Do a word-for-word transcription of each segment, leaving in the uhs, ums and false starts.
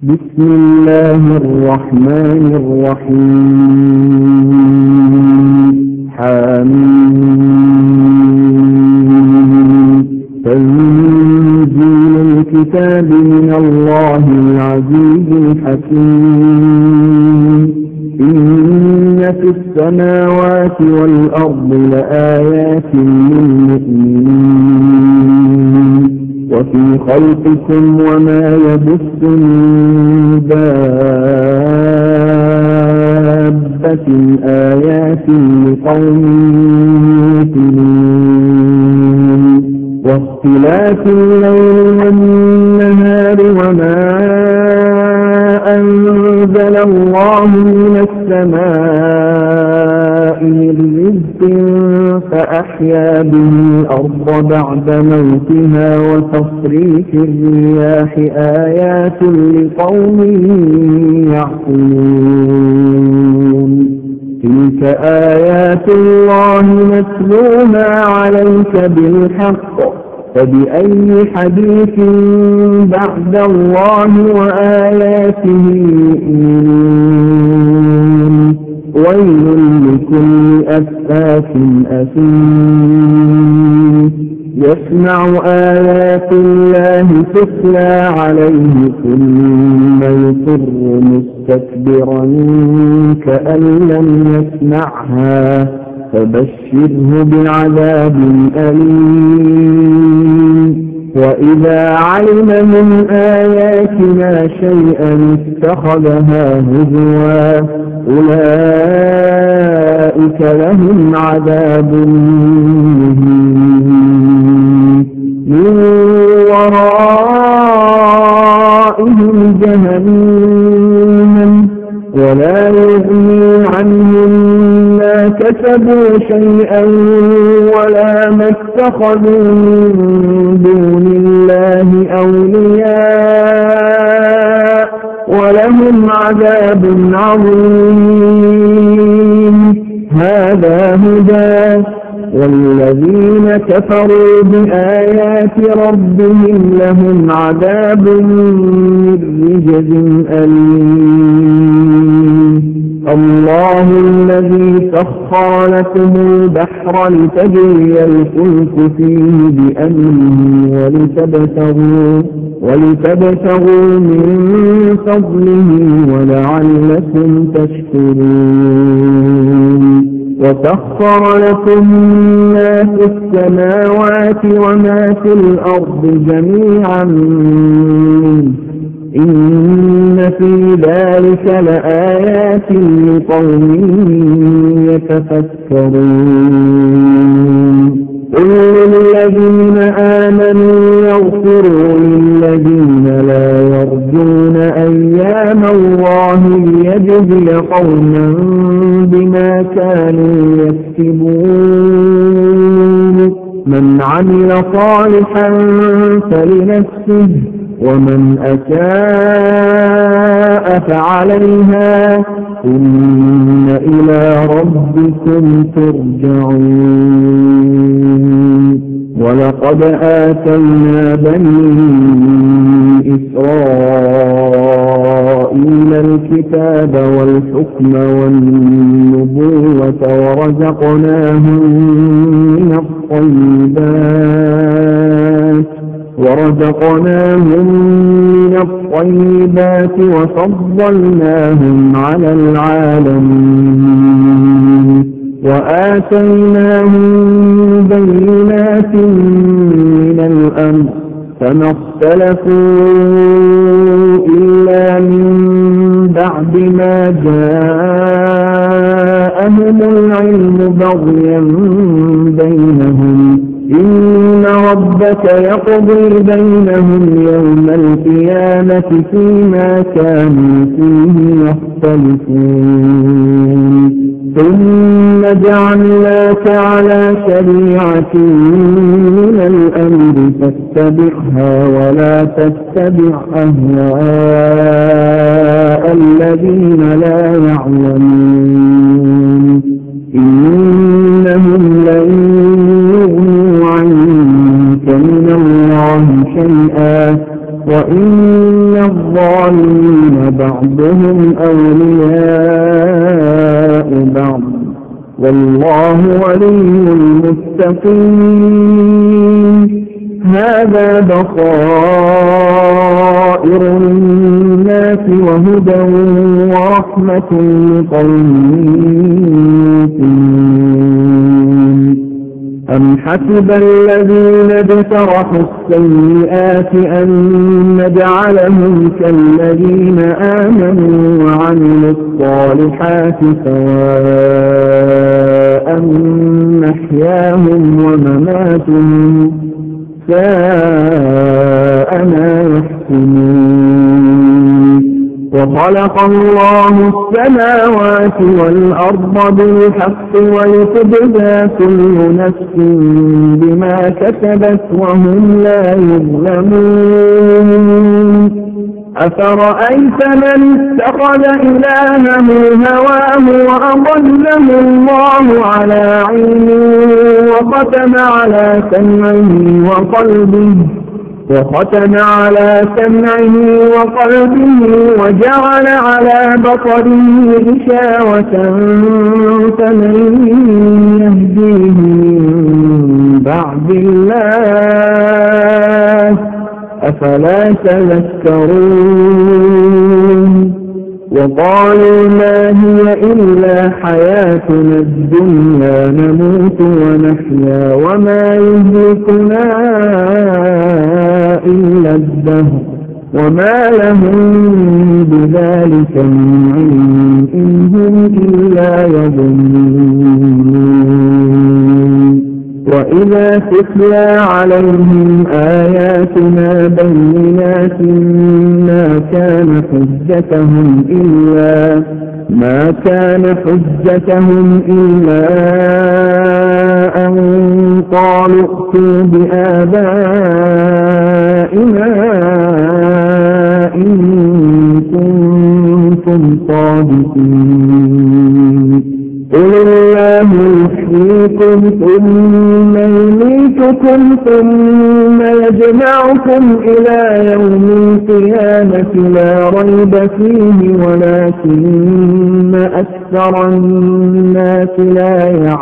بسم الله الرحمن الرحيم حميم تنزيل الكتاب من الله العزيز الحكيم إن في السماوات والأرض لآيات للمؤمنين وفي خلقكم وما يبث من دابة آيات لقوم يوقنون واختلاف الليل والنهار وما أنزل الله من السماء من رزق فأحيا به الأرض بعد موتها وتصريف الرياح آيات لقوم يعقلون تلك آيات الله نتلوها عليك بالحق فبأي حديث بعد الله وآياته يؤمنون ويل لكل أفاك أثيم يسمع آيات الله تتلى عليه ثم يصر مستكبرا كأن لم يسمعها فبشره بعذاب أليم وإذا علم من آياتنا شيئا اتخذها هزوا أولئك لهم عذاب مهين من ورائهم جهنم ولا يغني عنهم ما كسبوا شيئا ولا ما اتخذوا من دون الله أولياء ولهم عذاب عظيم هذا هدى والذين كفروا بآيات ربهم لهم عذاب من رجز أليم الله الذي سخر لكم البحر لتجري الفلك فيه بأمره ولتبتغوا, ولتبتغوا من فضله ولعلكم تشكرون وسخر لكم ما في السماوات وما في الأرض جميعا منه إن في ذلك لآيات لقوم يتفكرون قل للذين آمنوا يغفروا للذين لا يرجون أيام الله ليجزي قوما بما كانوا يكسبون من عمل صالحا فلنفسه ومن أساء فعليها ثم إلى ربكم ترجعون ولقد آتينا بني إسرائيل الكتاب والحكم والنبوة ورزقناهم من الطيبات ورزقناهم من الطيبات وفضلناهم على العالمين وآتيناهم بينات من الأمر فما اختلفوا إلا من بعد ما جاءهم العلم بغيا بينهم إن ربك يقضي بينهم يوم القيامة فيما كانوا فيه يختلفون ثم جعلناك على شريعة من الأمر فاتبعها ولا تتبع أهواء الذين لا يعلمون إنهم لن يغنوا عنك من الله شيئا وإن الظالمين الظالمين بعضهم أولياء بعض والله ولي المتقين هذا بصائر للناس وهدى ورحمة لقوم يؤمنون أم حسب الذين اجترحوا السيئات أن نجعلهم كالذين آمنوا وعملوا الصالحات سواء محياهم ومماتهم ساء ما يحكمون وخلق الله السماوات والأرض بالحق ولتجزى كل نفس بما كسبت وهم لا يظلمون أفرأيت من اتخذ إلهه هواه وأضله الله على علم وختم على سمعه وقلبه وختم على سمعه وقلبه وجعل على بصره غشاوة فمن يهديه من بعد الله أفلا تذكرون وقالوا ما هي إلا حياتنا الدنيا نموت ونحيا وما يهلكنا إلا الدهر وما لهم بذلك من علم إن هم إلا يظنون وإذا تتلى عليهم آياتنا بينات ما كان حجتهم إلا ما كان حجتهم إلا أن قالوا ائتوا بآبائنا إن كنتم صادقين قل الله يحييكم ثم يميتكم ثم يجمعكم إلى يوم القيامة لا ريب فيه ولكن أكثر الناس لا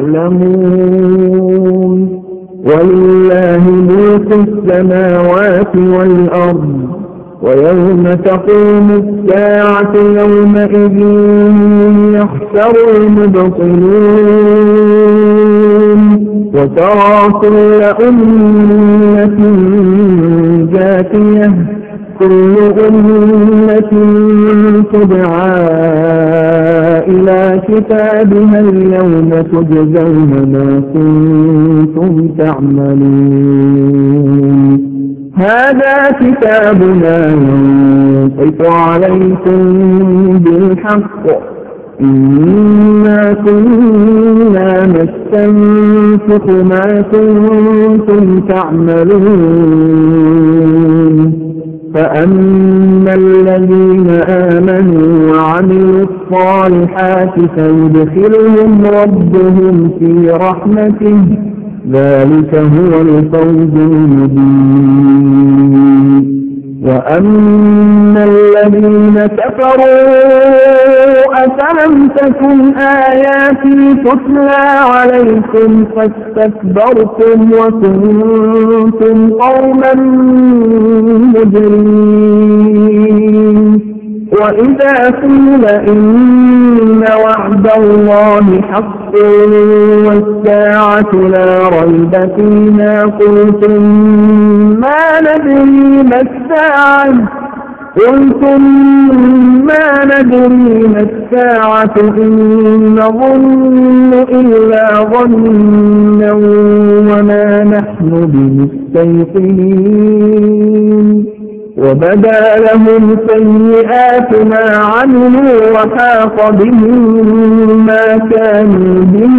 يعلمون ولله ملك السماوات والأرض ويوم تقوم الساعة يومئذ يخسر المبطلون وترى كل أمة جاثية كل أمة تدعى إلى كتابها اليوم تجزون ما كنتم تعملون هذا كتابنا ينطق عليكم بالحق إنا كنا نستنسخ ما كنتم تعملون فأما الذين آمنوا وعملوا الصالحات فيدخلهم ربهم في رحمته ذلك هو الفوز المبين وأما الذين كفروا أفلم تكن آياتي تتلى عليكم فاستكبرتم وكنتم قوما مجرمين وإذا قيل إن وعد الله حق والساعة لا ريب فيها قلتم ما ندري ما الساعة قلتم ما ندري ما الساعة إن نظن إلا ظنا وما نحن بمستيقنين وبدا لهم سيئات ما عملوا وحاق بهم ما كانوا به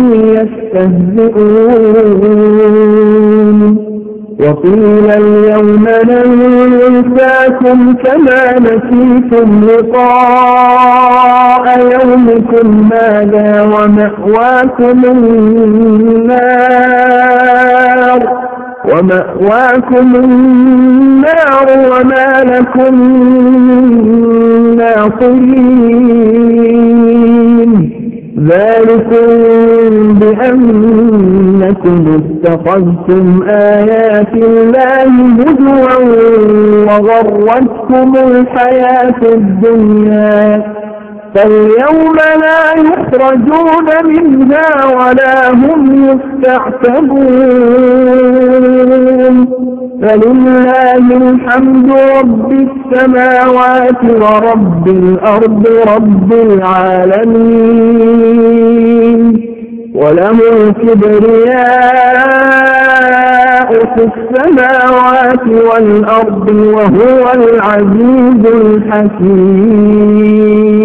يستهزئون وقيل اليوم ننساكم كما نسيتم لقاء يومكم هذا ومأواكم النار ومأواكم النار وما لكم من الخاسرين. ذلكم بأنكم اتخذتم آيات الله هزوا وغرتكم الحياة الدنيا، فاليوم لا يخرجون منها ولا هم يستعتبون. فلله الحمد رب السماوات ورب الأرض رب العالمين، وله الكبرياء في السماوات والأرض وهو العزيز الحكيم.